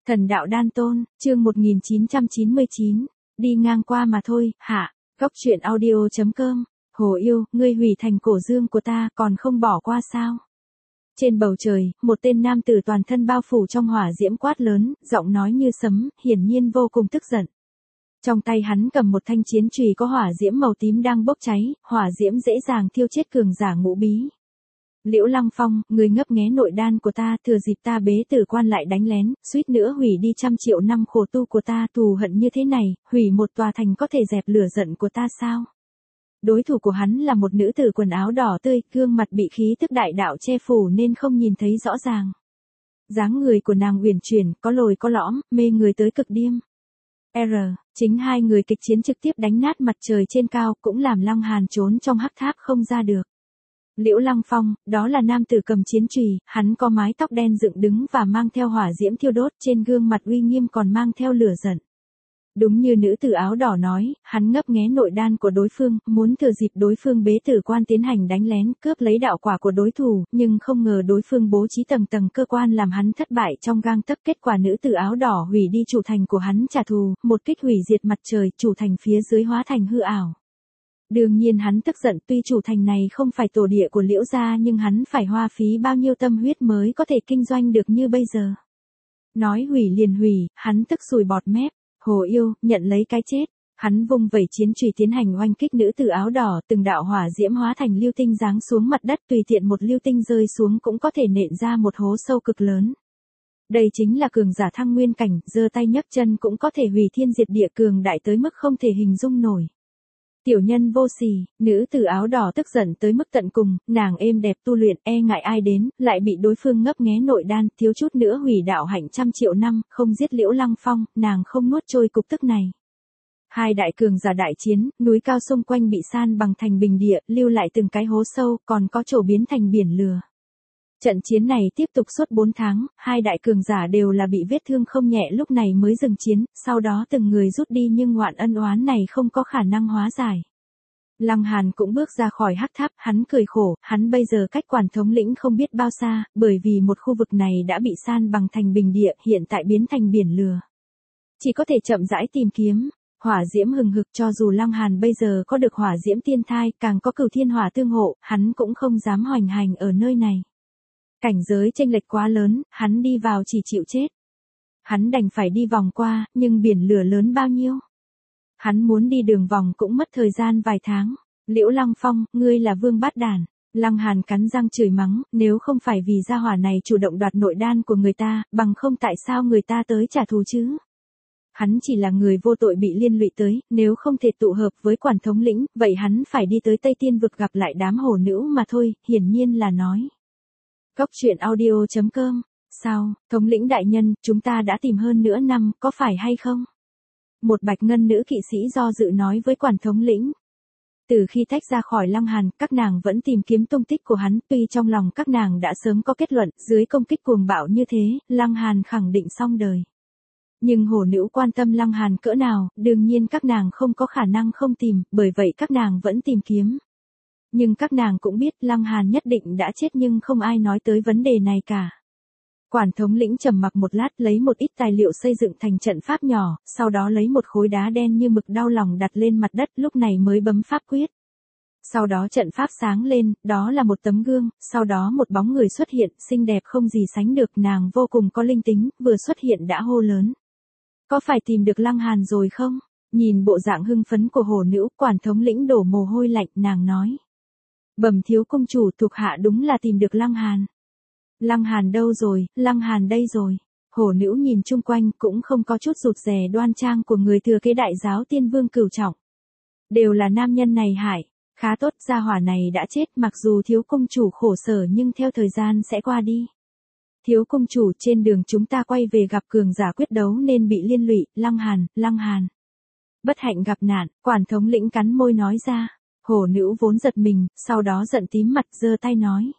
Thần đạo đan tôn, chương 1999, đi ngang qua mà thôi, hạ, góc truyện audio.com, Hồ yêu, ngươi hủy thành cổ dương của ta còn không bỏ qua sao? Trên bầu trời, một tên nam tử toàn thân bao phủ trong hỏa diễm quát lớn, giọng nói như sấm, hiển nhiên vô cùng tức giận. Trong tay hắn cầm một thanh chiến chùy có hỏa diễm màu tím đang bốc cháy, hỏa diễm dễ dàng thiêu chết cường giả ngũ bí. Liễu Lăng Phong, người ngấp nghé nội đan của ta, thừa dịp ta bế tử quan lại đánh lén, suýt nữa hủy đi 100 triệu năm khổ tu của ta, thù hận như thế này, hủy một tòa thành có thể dẹp lửa giận của ta sao? Đối thủ của hắn là một nữ tử quần áo đỏ tươi, gương mặt bị khí tức đại đạo che phủ nên không nhìn thấy rõ ràng. Dáng người của nàng uyển chuyển, có lồi có lõm, mê người tới cực điểm. Chính hai người kịch chiến trực tiếp đánh nát mặt trời trên cao, cũng làm Lăng Hàn trốn trong hắc tháp không ra được. Liễu Lăng Phong, đó là nam tử cầm chiến chùy, hắn có mái tóc đen dựng đứng và mang theo hỏa diễm thiêu đốt, trên gương mặt uy nghiêm còn mang theo lửa giận. Đúng như nữ tử áo đỏ nói, hắn ngấp nghé nội đan của đối phương, muốn thừa dịp đối phương bế tử quan tiến hành đánh lén, cướp lấy đạo quả của đối thủ, nhưng không ngờ đối phương bố trí tầng tầng cơ quan làm hắn thất bại trong gang tấc. Kết quả nữ tử áo đỏ hủy đi chủ thành của hắn trả thù, một kích hủy diệt mặt trời, chủ thành phía dưới hóa thành hư ảo. Đương nhiên hắn tức giận, tuy chủ thành này không phải tổ địa của Liễu gia nhưng hắn phải hoa phí bao nhiêu tâm huyết mới có thể kinh doanh được như bây giờ. Nói hủy liền hủy, hắn tức sùi bọt mép. Hồ yêu, nhận lấy cái chết. Hắn vung vẩy chiến chùy tiến hành oanh kích nữ tử áo đỏ, từng đạo hỏa diễm hóa thành lưu tinh giáng xuống mặt đất, tùy tiện một lưu tinh rơi xuống cũng có thể nện ra một hố sâu cực lớn. Đây chính là cường giả thăng nguyên cảnh, giơ tay nhấc chân cũng có thể hủy thiên diệt địa, cường đại tới mức không thể hình dung nổi. Tiểu nhân vô sỉ, nữ tử áo đỏ tức giận tới mức tận cùng, nàng êm đẹp tu luyện, e ngại ai đến, lại bị đối phương ngấp nghé nội đan, thiếu chút nữa hủy đạo hạnh 100 triệu năm, không giết Liễu Lăng Phong, nàng không nuốt trôi cục tức này. Hai đại cường giả đại chiến, núi cao xung quanh bị san bằng thành bình địa, lưu lại từng cái hố sâu, còn có chỗ biến thành biển lửa. Trận chiến này tiếp tục suốt 4 tháng, hai đại cường giả đều là bị vết thương không nhẹ, lúc này mới dừng chiến, sau đó từng người rút đi nhưng ngoạn ân oán này không có khả năng hóa giải. Lăng Hàn cũng bước ra khỏi hắc tháp, hắn cười khổ, hắn bây giờ cách quản thống lĩnh không biết bao xa, bởi vì một khu vực này đã bị san bằng thành bình địa, hiện tại biến thành biển lửa. Chỉ có thể chậm rãi tìm kiếm. Hỏa diễm hừng hực, cho dù Lăng Hàn bây giờ có được hỏa diễm tiên thai, càng có cửu thiên hỏa tương hộ, hắn cũng không dám hoành hành ở nơi này. Cảnh giới chênh lệch quá lớn, hắn đi vào chỉ chịu chết. Hắn đành phải đi vòng qua, nhưng biển lửa lớn bao nhiêu? Hắn muốn đi đường vòng cũng mất thời gian vài tháng. Liễu Lăng Phong, ngươi là vương bát đản. Lăng Hàn cắn răng chửi mắng, nếu không phải vì gia hỏa này chủ động đoạt nội đan của người ta, bằng không tại sao người ta tới trả thù chứ? Hắn chỉ là người vô tội bị liên lụy tới, nếu không thể tụ hợp với quản thống lĩnh, vậy hắn phải đi tới Tây Tiên vực gặp lại đám hồ nữ mà thôi, hiển nhiên là nói. Góc truyện audio.com, sao, thống lĩnh đại nhân, chúng ta đã tìm hơn nửa năm, có phải hay không? Một bạch ngân nữ kỵ sĩ do dự nói với quản thống lĩnh. Từ khi tách ra khỏi Lăng Hàn, các nàng vẫn tìm kiếm tung tích của hắn, tuy trong lòng các nàng đã sớm có kết luận, dưới công kích cuồng bạo như thế, Lăng Hàn khẳng định xong đời. Nhưng hồ nữ quan tâm Lăng Hàn cỡ nào, đương nhiên các nàng không có khả năng không tìm, bởi vậy các nàng vẫn tìm kiếm. Nhưng các nàng cũng biết Lăng Hàn nhất định đã chết nhưng không ai nói tới vấn đề này cả. Quản thống lĩnh trầm mặc một lát, lấy một ít tài liệu xây dựng thành trận pháp nhỏ, sau đó lấy một khối đá đen như mực đau lòng đặt lên mặt đất, lúc này mới bấm pháp quyết. Sau đó trận pháp sáng lên, đó là một tấm gương, sau đó một bóng người xuất hiện, xinh đẹp không gì sánh được, nàng vô cùng có linh tính, vừa xuất hiện đã hô lớn. Có phải tìm được Lăng Hàn rồi không? Nhìn bộ dạng hưng phấn của hồ nữ, quản thống lĩnh đổ mồ hôi lạnh, nàng nói. Bẩm thiếu công chủ, thuộc hạ đúng là tìm được Lăng Hàn. Lăng Hàn đâu rồi, Lăng Hàn đây rồi. Hồ nữ nhìn chung quanh cũng không có chút rụt rè, đoan trang của người thừa kế đại giáo tiên vương cửu trọng. Đều là nam nhân này hại, khá tốt, gia hỏa này đã chết, mặc dù thiếu công chủ khổ sở nhưng theo thời gian sẽ qua đi. Thiếu công chủ, trên đường chúng ta quay về gặp cường giả quyết đấu nên bị liên lụy, Lăng Hàn. Bất hạnh gặp nạn, quản thống lĩnh cắn môi nói ra. Hồ nữ vốn giật mình, sau đó giận tím mặt, giơ tay nói.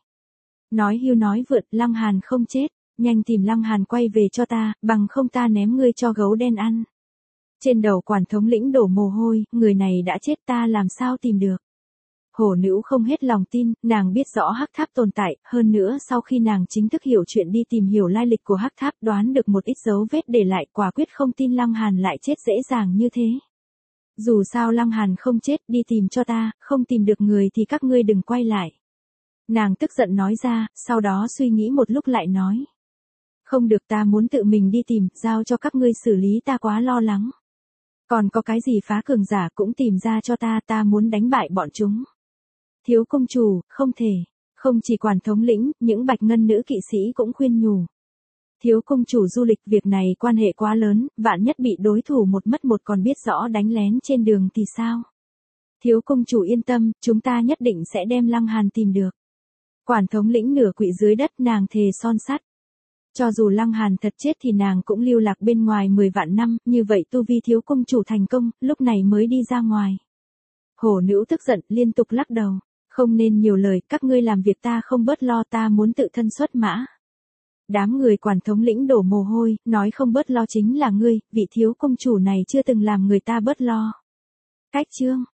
Nói hưu nói vượt, Lăng Hàn không chết, nhanh tìm Lăng Hàn quay về cho ta, bằng không ta ném ngươi cho gấu đen ăn. Trên đầu quản thống lĩnh đổ mồ hôi, người này đã chết ta làm sao tìm được. Hổ nữ không hết lòng tin, nàng biết rõ hắc tháp tồn tại, hơn nữa sau khi nàng chính thức hiểu chuyện đi tìm hiểu lai lịch của hắc tháp, đoán được một ít dấu vết để lại, quả quyết không tin Lăng Hàn lại chết dễ dàng như thế. Dù sao Lăng Hàn không chết, đi tìm cho ta, không tìm được người thì các ngươi đừng quay lại. Nàng tức giận nói ra, sau đó suy nghĩ một lúc lại nói. Không được, ta muốn tự mình đi tìm, giao cho các ngươi xử lý, ta quá lo lắng. Còn có cái gì phá cường giả cũng tìm ra cho ta, ta muốn đánh bại bọn chúng. Thiếu công chủ, không thể. Không chỉ quản thống lĩnh, những bạch ngân nữ kỵ sĩ cũng khuyên nhủ. Thiếu công chủ du lịch, việc này quan hệ quá lớn, vạn nhất bị đối thủ một mất một còn biết rõ đánh lén trên đường thì sao? Thiếu công chủ yên tâm, chúng ta nhất định sẽ đem Lăng Hàn tìm được. Quản thống lĩnh nửa quỵ dưới đất, nàng thề son sắt. Cho dù Lăng Hàn thật chết thì nàng cũng lưu lạc bên ngoài 10 vạn năm, như vậy tu vi thiếu công chủ thành công, lúc này mới đi ra ngoài. Hổ nữ tức giận, liên tục lắc đầu. Không nên nhiều lời, các ngươi làm việc ta không bớt lo, ta muốn tự thân xuất mã. Đám người quản thống lĩnh đổ mồ hôi, nói không bớt lo chính là ngươi, vị thiếu công chủ này chưa từng làm người ta bớt lo. Cách chương